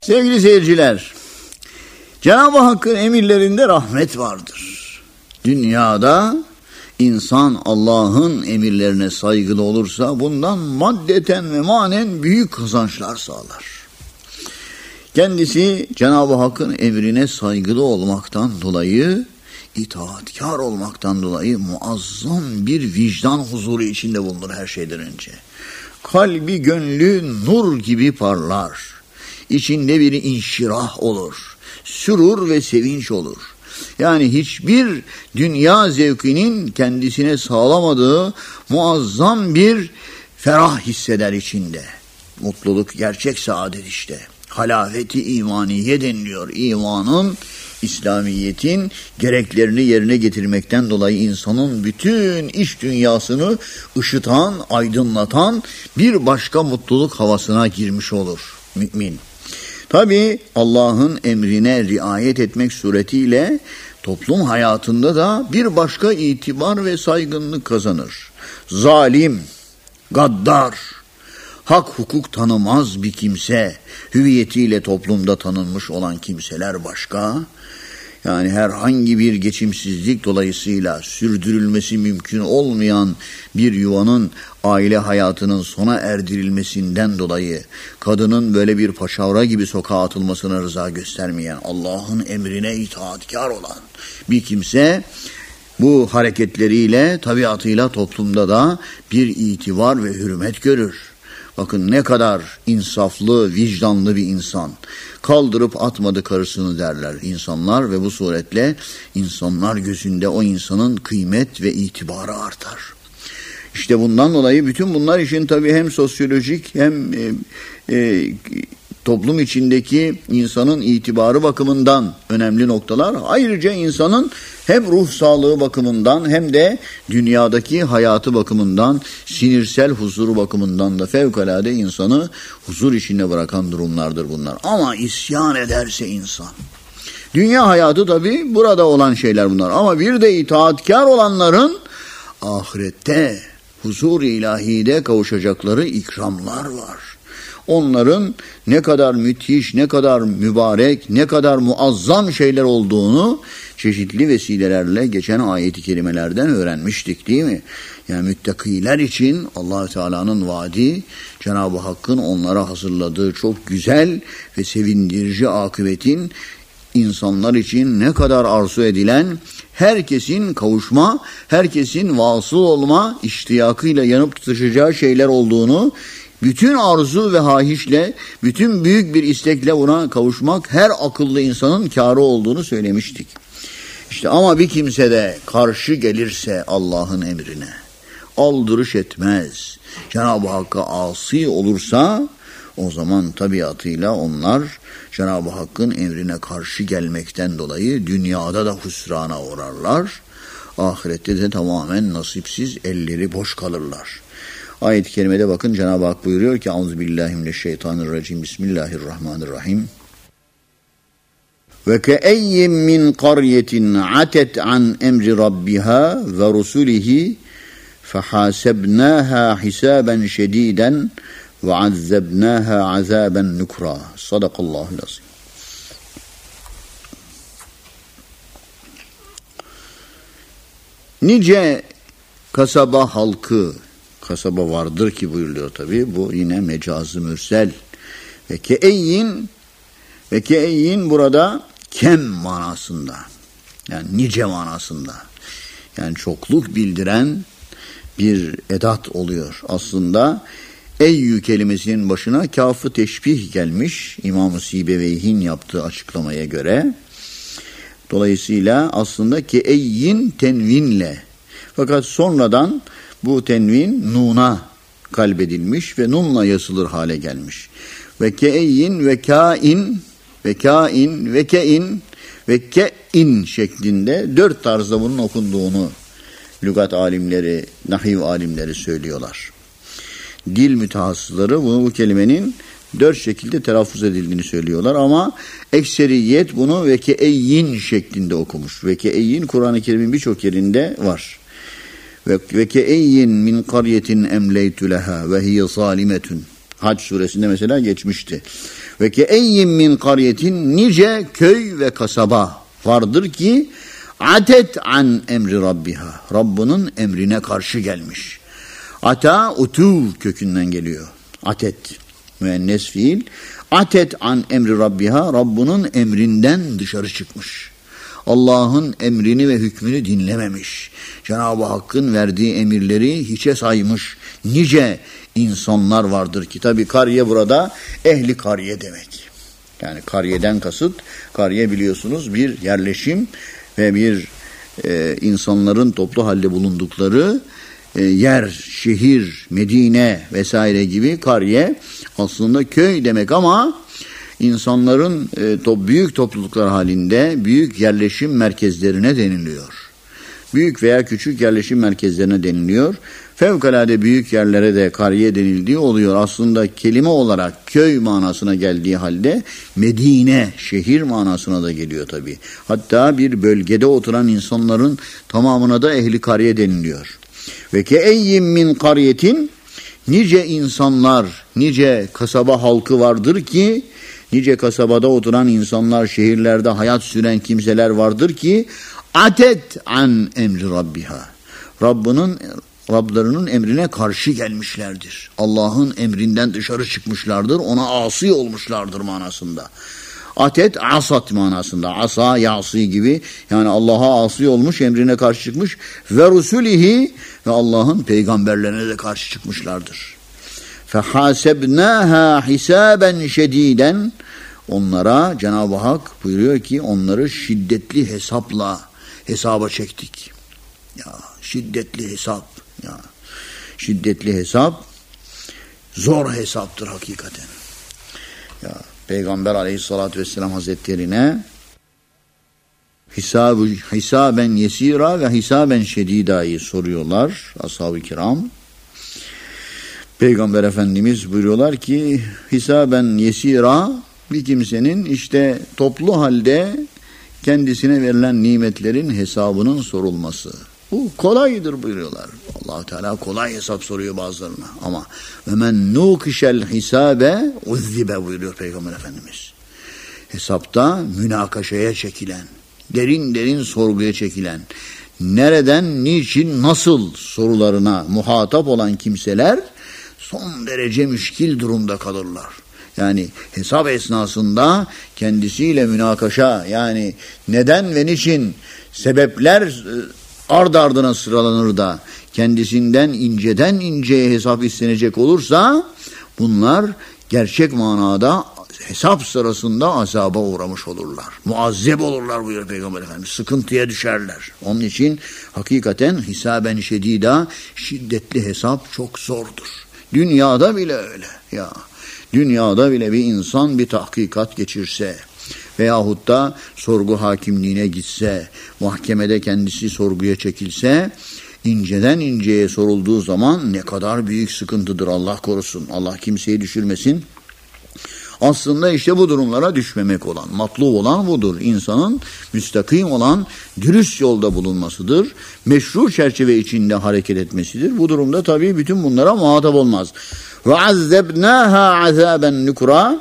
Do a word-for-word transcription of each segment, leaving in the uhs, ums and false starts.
Sevgili seyirciler, Cenab-ı Hakk'ın emirlerinde rahmet vardır. Dünyada insan Allah'ın emirlerine saygılı olursa bundan maddeten ve manen büyük kazançlar sağlar. Kendisi Cenab-ı Hakk'ın emrine saygılı olmaktan dolayı, itaatkar olmaktan dolayı muazzam bir vicdan huzuru içinde bulunur her şeyden önce. Kalbi, gönlü nur gibi parlar. İçinde bir inşirah olur. Sürur ve sevinç olur. Yani hiçbir dünya zevkinin kendisine sağlamadığı muazzam bir ferah hisseder içinde. Mutluluk, gerçek saadet işte. Halafeti imaniye deniliyor. İmanın, İslamiyet'in gereklerini yerine getirmekten dolayı insanın bütün iç dünyasını ışıtan, aydınlatan bir başka mutluluk havasına girmiş olur mümin. Tabi Allah'ın emrine riayet etmek suretiyle toplum hayatında da bir başka itibar ve saygınlık kazanır. Zalim, gaddar, hak hukuk tanımaz bir kimse, hüviyetiyle toplumda tanınmış olan kimseler başka. Yani herhangi bir geçimsizlik dolayısıyla sürdürülmesi mümkün olmayan bir yuvanın, aile hayatının sona erdirilmesinden dolayı kadının böyle bir paçavra gibi sokağa atılmasına rıza göstermeyen, Allah'ın emrine itaatkar olan bir kimse bu hareketleriyle, tabiatıyla toplumda da bir itibar ve hürmet görür. Bakın ne kadar insaflı, vicdanlı bir insan. Kaldırıp atmadı karısını derler insanlar ve bu suretle insanlar gözünde o insanın kıymet ve itibarı artar. İşte bundan dolayı bütün bunlar için tabii hem sosyolojik hem e, e, toplum içindeki insanın itibarı bakımından önemli noktalar. Ayrıca insanın hem ruh sağlığı bakımından hem de dünyadaki hayatı bakımından, sinirsel huzuru bakımından da fevkalade insanı huzur içinde bırakan durumlardır bunlar. Ama isyan ederse insan. Dünya hayatı tabii burada olan şeyler bunlar. Ama bir de itaatkar olanların ahirette, huzur-i ilahide kavuşacakları ikramlar var. Onların ne kadar müthiş, ne kadar mübarek, ne kadar muazzam şeyler olduğunu çeşitli vesilelerle geçen ayet-i kerimelerden öğrenmiştik değil mi? Yani müttakiler için Allah-u Teala'nın vaadi, Cenab-ı Hakk'ın onlara hazırladığı çok güzel ve sevindirici akıbetin insanlar için ne kadar arzu edilen, herkesin kavuşma, herkesin vasıl olma iştiyakıyla yanıp tutuşacağı şeyler olduğunu, bütün arzu ve hahişle, bütün büyük bir istekle buna kavuşmak her akıllı insanın kârı olduğunu söylemiştik. İşte ama bir kimse de karşı gelirse Allah'ın emrine, aldırış etmez, Cenab-ı Hakk'a asi olursa, o zaman tabiatıyla onlar Cenab-ı Hakk'ın emrine karşı gelmekten dolayı dünyada da husrana uğrarlar, ahirette de tamamen nasipsiz, elleri boş kalırlar. Ayet-i kerimede bakın Cenab-ı Hak buyuruyor ki Euzubillahimineşşeytanirracim Bismillahirrahmanirrahim. Ve ke'eyyin min qaryetin atet an emri rabbiha ve rusulihi fehasebnaha hisaben şediden ve azzebnaha azaben nukra. Sadakallahul azim. Nice kasaba halkı, kasaba vardır ki buyuruyor tabi. Bu yine mecazı mürsel. Ve ke'eyyin ve ke'eyyin burada kem manasında. Yani nice manasında. Yani çokluk bildiren bir edat oluyor. Aslında eyyü kelimesinin başına kâf-ı teşbih gelmiş. İmam-ı Sibeveyh'in yaptığı açıklamaya göre. Dolayısıyla aslında ke'eyyin tenvinle. Fakat sonradan bu tenvin nuna kalbedilmiş ve nunla yazılır hale gelmiş. Ve ke'eyyin ve kain ve kain ve kein ve kein şeklinde dört tarzda bunun okunduğunu lügat alimleri, nahiv alimleri söylüyorlar. Dil mütehassısları bunu, bu kelimenin dört şekilde telaffuz edildiğini söylüyorlar ama ekseriyet bunu ve ke'eyyin şeklinde okumuş. Ve ke'eyyin Kur'an-ı Kerim'in birçok yerinde var. Ve ke'eyyin min qaryetin emleytü leha ve hiye zalimetun. Hac suresinde mesela geçmişti. Ve ki eyyim min kariyetin nice köy ve kasaba vardır ki atet an emri rabbiha. Rabbinin emrine karşı gelmiş. Ata utu kökünden geliyor. Atet müennes fiil. Atet an emri rabbiha. Rabbinin emrinden dışarı çıkmış. Allah'ın emrini ve hükmünü dinlememiş. Cenab-ı Hakk'ın verdiği emirleri hiçe saymış. Nice insanlar vardır ki. Tabi kariye burada ehli kariye demek. Yani kariyeden kasıt, kariye biliyorsunuz bir yerleşim ve bir e, insanların toplu halde bulundukları e, yer, şehir, Medine vesaire gibi kariye aslında köy demek ama insanların e, to, büyük topluluklar halinde büyük yerleşim merkezlerine deniliyor. Büyük veya küçük yerleşim merkezlerine deniliyor. Fevkalade büyük yerlere de kariye denildiği oluyor. Aslında kelime olarak köy manasına geldiği halde Medine, şehir manasına da geliyor tabii. Hatta bir bölgede oturan insanların tamamına da ehli kariye deniliyor. Ve ke eyyim min kariyetin nice insanlar, nice kasaba halkı vardır ki, nice kasabada oturan insanlar, şehirlerde hayat süren kimseler vardır ki atet an emri rabbiha. Rabbinin Rablarının emrine karşı gelmişlerdir. Allah'ın emrinden dışarı çıkmışlardır. Ona asi olmuşlardır manasında. Atet asat manasında. Asa, yasi gibi. Yani Allah'a asi olmuş, emrine karşı çıkmış. Ve rusulihi ve Allah'ın peygamberlerine de karşı çıkmışlardır. Fehasebnaha hisaben şediden. Onlara Cenab-ı Hak buyuruyor ki onları şiddetli hesapla hesaba çektik. Ya şiddetli hesap. Ya şiddetli hesap zor hesaptır hakikaten. Ya Peygamber Aleyhissalatü Vesselam Hazretlerine hisabı, hisaben yesira ve hisaben şedidayı soruyorlar ashab-ı kiram. Peygamber Efendimiz buyuruyorlar ki hisaben yesira bir kimsenin işte toplu halde kendisine verilen nimetlerin hesabının sorulması. Bu kolaydır buyuruyorlar. Allah Teala kolay hesap soruyor bazılarına. Ama ve men nukişel hisabe uzzibe buyuruyor Peygamber Efendimiz. Hesapta münakaşaya çekilen, derin derin sorguya çekilen, nereden, niçin, nasıl sorularına muhatap olan kimseler son derece müşkil durumda kalırlar. Yani hesap esnasında kendisiyle münakaşa, yani neden ve niçin sebepler ard ardına sıralanır da kendisinden inceden inceye hesap istenecek olursa bunlar gerçek manada hesap sırasında azaba uğramış olurlar. Muazzeb olurlar buyuruyor Peygamber Efendimiz. Sıkıntıya düşerler. Onun için hakikaten hisaben şedida, şiddetli hesap çok zordur. Dünyada bile öyle. Ya dünyada bile bir insan bir tahkikat geçirse veyahut da sorgu hakimliğine gitse, mahkemede kendisi sorguya çekilse, inceden inceye sorulduğu zaman ne kadar büyük sıkıntıdır, Allah korusun. Allah kimseyi düşürmesin. Aslında işte bu durumlara düşmemek olan, matlub olan budur. İnsanın müstakim olan dürüst yolda bulunmasıdır. Meşru çerçeve içinde hareket etmesidir. Bu durumda tabii bütün bunlara muhatap olmaz. Ve azzebnaha azaben nukra.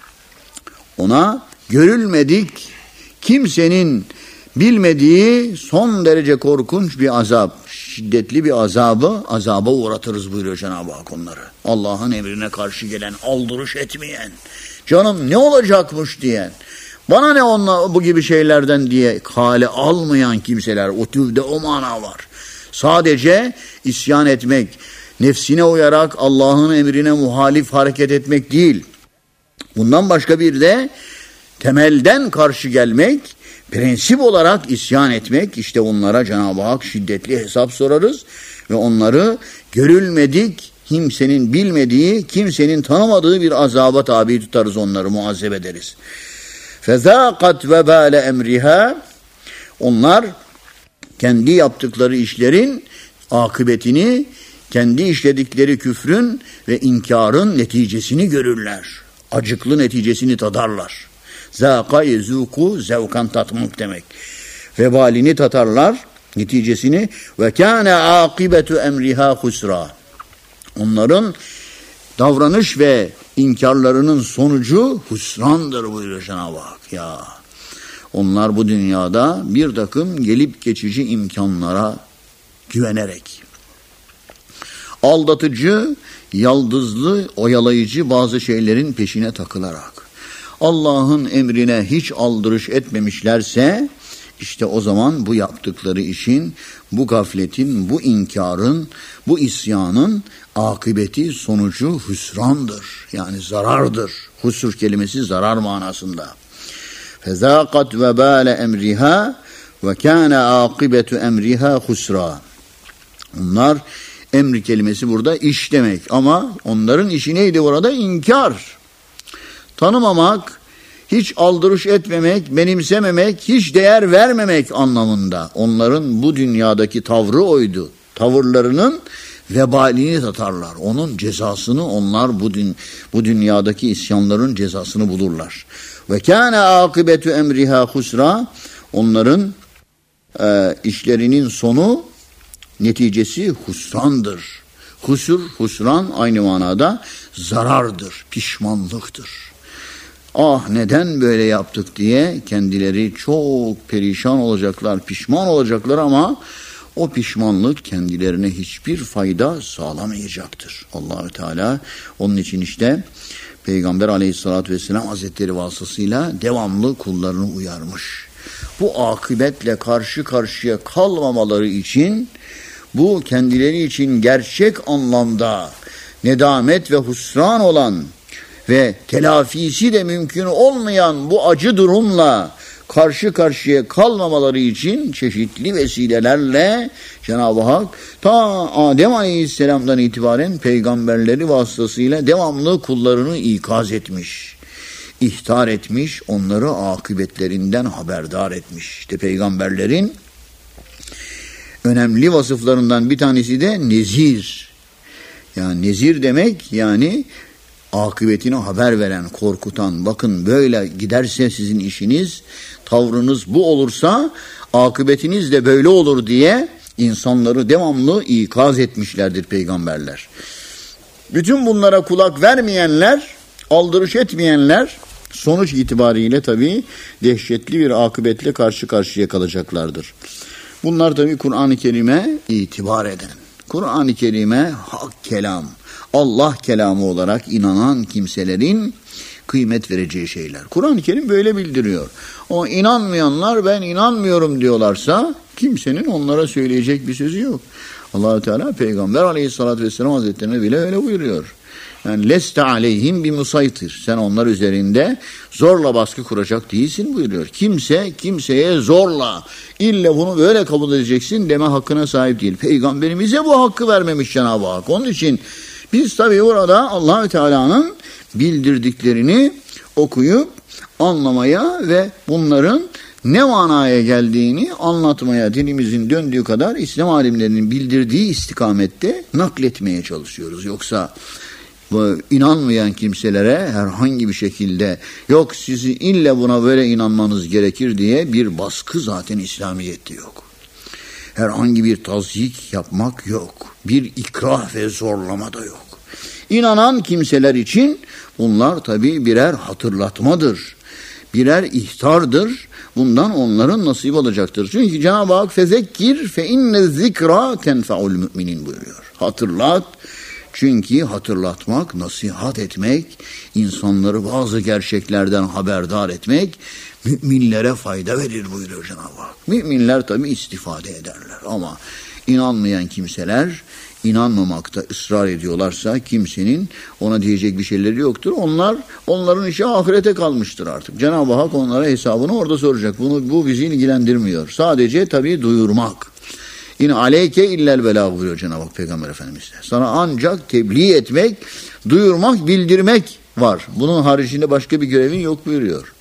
Ona görülmedik kimsenin bilmediği son derece korkunç bir azap, şiddetli bir azabı azaba uğratırız buyuruyor Cenab-ı Hak onları. Allah'ın emrine karşı gelen, aldırış etmeyen, canım ne olacakmış diyen, bana ne onunla bu gibi şeylerden diye kale almayan kimseler, o tüvde o mana var. Sadece isyan etmek, nefsine uyarak Allah'ın emrine muhalif hareket etmek değil. Bundan başka bir de temelden karşı gelmek, prensip olarak isyan etmek, işte onlara Cenab-ı Hak şiddetli hesap sorarız ve onları görülmedik, kimsenin bilmediği, kimsenin tanımadığı bir azaba tabi tutarız, onları muazzeb ederiz. فَذَاقَتْ وَبَالَ اَمْرِهَا. Onlar kendi yaptıkları işlerin akıbetini, kendi işledikleri küfrün ve inkarın neticesini görürler. Acıklı neticesini tadarlar. Zâka yezûku, zevkan tatmak demek. Vebalini tatarlar, neticesini. Ve kâne âkibetu emriha husra. Onların davranış ve İnkarlarının sonucu hüsrandır buyuruyor Cenab-ı Hak. Ya onlar bu dünyada bir takım gelip geçici imkanlara güvenerek, aldatıcı, yaldızlı, oyalayıcı bazı şeylerin peşine takılarak Allah'ın emrine hiç aldırış etmemişlerse, işte o zaman bu yaptıkları işin, bu gafletin, bu inkarın, bu isyanın akıbeti, sonucu hüsrandır. Yani zarardır. Husur kelimesi zarar manasında. فَذَاقَتْ وَبَالَ اَمْرِهَا وَكَانَ عَاقِبَةُ اَمْرِهَا خُسْرًا. Onlar, emri kelimesi burada iş demek ama onların işi neydi burada? İnkar. Tanımamak, hiç aldırış etmemek, benimsememek, hiç değer vermemek anlamında. Onların bu dünyadaki tavrı oydu. Tavırlarının vebalini tatarlar. Onun cezasını onlar bu, dün, bu dünyadaki isyanların cezasını bulurlar. Ve kâne âkıbetu emriha husra. Onların e, işlerinin sonu, neticesi husrandır. Husur, husran aynı manada zarardır, pişmanlıktır. Ah neden böyle yaptık diye kendileri çok perişan olacaklar, pişman olacaklar ama o pişmanlık kendilerine hiçbir fayda sağlamayacaktır. Allahü Teala onun için işte Peygamber Aleyhisselatü Vesselam Hazretleri vasıtasıyla devamlı kullarını uyarmış. Bu akıbetle karşı karşıya kalmamaları için, bu kendileri için gerçek anlamda nedamet ve husran olan ve telafisi de mümkün olmayan bu acı durumla karşı karşıya kalmamaları için çeşitli vesilelerle Cenab-ı Hak ta Adem Aleyhisselam'dan itibaren peygamberleri vasıtasıyla devamlı kullarını ikaz etmiş, ihtar etmiş, onları akıbetlerinden haberdar etmiş. İşte peygamberlerin önemli vasıflarından bir tanesi de nezir. Yani nezir demek yani akıbetini haber veren, korkutan, bakın böyle giderse sizin işiniz, tavrınız bu olursa akıbetiniz de böyle olur diye insanları devamlı ikaz etmişlerdir peygamberler. Bütün bunlara kulak vermeyenler, aldırış etmeyenler sonuç itibariyle tabii dehşetli bir akıbetle karşı karşıya kalacaklardır. Bunlar tabii Kur'an-ı Kerim'e itibar eden, Kur'an-ı Kerim'e hak kelam, Allah kelamı olarak inanan kimselerin kıymet vereceği şeyler. Kur'an-ı Kerim böyle bildiriyor. O inanmayanlar ben inanmıyorum diyorlarsa kimsenin onlara söyleyecek bir sözü yok. Allah-u Teala Peygamber Aleyhisselatü Vesselam Hazretlerine bile öyle buyuruyor. Yani leste aleyhim bi musaytir. Sen onlar üzerinde zorla baskı kuracak değilsin buyuruyor. Kimse kimseye zorla illa bunu böyle kabul edeceksin deme hakkına sahip değil. Peygamberimize bu hakkı vermemiş Cenab-ı Hak. Onun için biz tabii burada Allah-u Teala'nın bildirdiklerini okuyup anlamaya ve bunların ne manaya geldiğini anlatmaya dilimizin döndüğü kadar İslam alimlerinin bildirdiği istikamette nakletmeye çalışıyoruz. Yoksa bu inanmayan kimselere herhangi bir şekilde yok sizi illa buna böyle inanmanız gerekir diye bir baskı zaten İslamiyet'te yok. Herhangi bir tazyik yapmak yok. Bir ikrah ve zorlama da yok. İnanan kimseler için bunlar tabii birer hatırlatmadır. Birer ihtardır. Bundan onların nasip olacaktır. Çünkü Cenab-ı Hak fezekkir fe inne zikra tenfa'ul müminin buyuruyor. Hatırlat. Çünkü hatırlatmak, nasihat etmek, insanları bazı gerçeklerden haberdar etmek müminlere fayda verir buyuruyor Cenab-ı Hak. Müminler tabii istifade ederler ama inanmayan kimseler inanmamakta ısrar ediyorlarsa kimsenin ona diyecek bir şeyleri yoktur. Onlar onların işi ahirete kalmıştır artık. Cenab-ı Hak onlara hesabını orada soracak. Bunu bu bizi ilgilendirmiyor. Sadece tabii duyurmak. İn aleyke illel belâ buyuruyor Cenab-ı Hak Peygamber Efendimiz'e. Sana ancak tebliğ etmek, duyurmak, bildirmek var. Bunun haricinde başka bir görevin yok buyuruyor.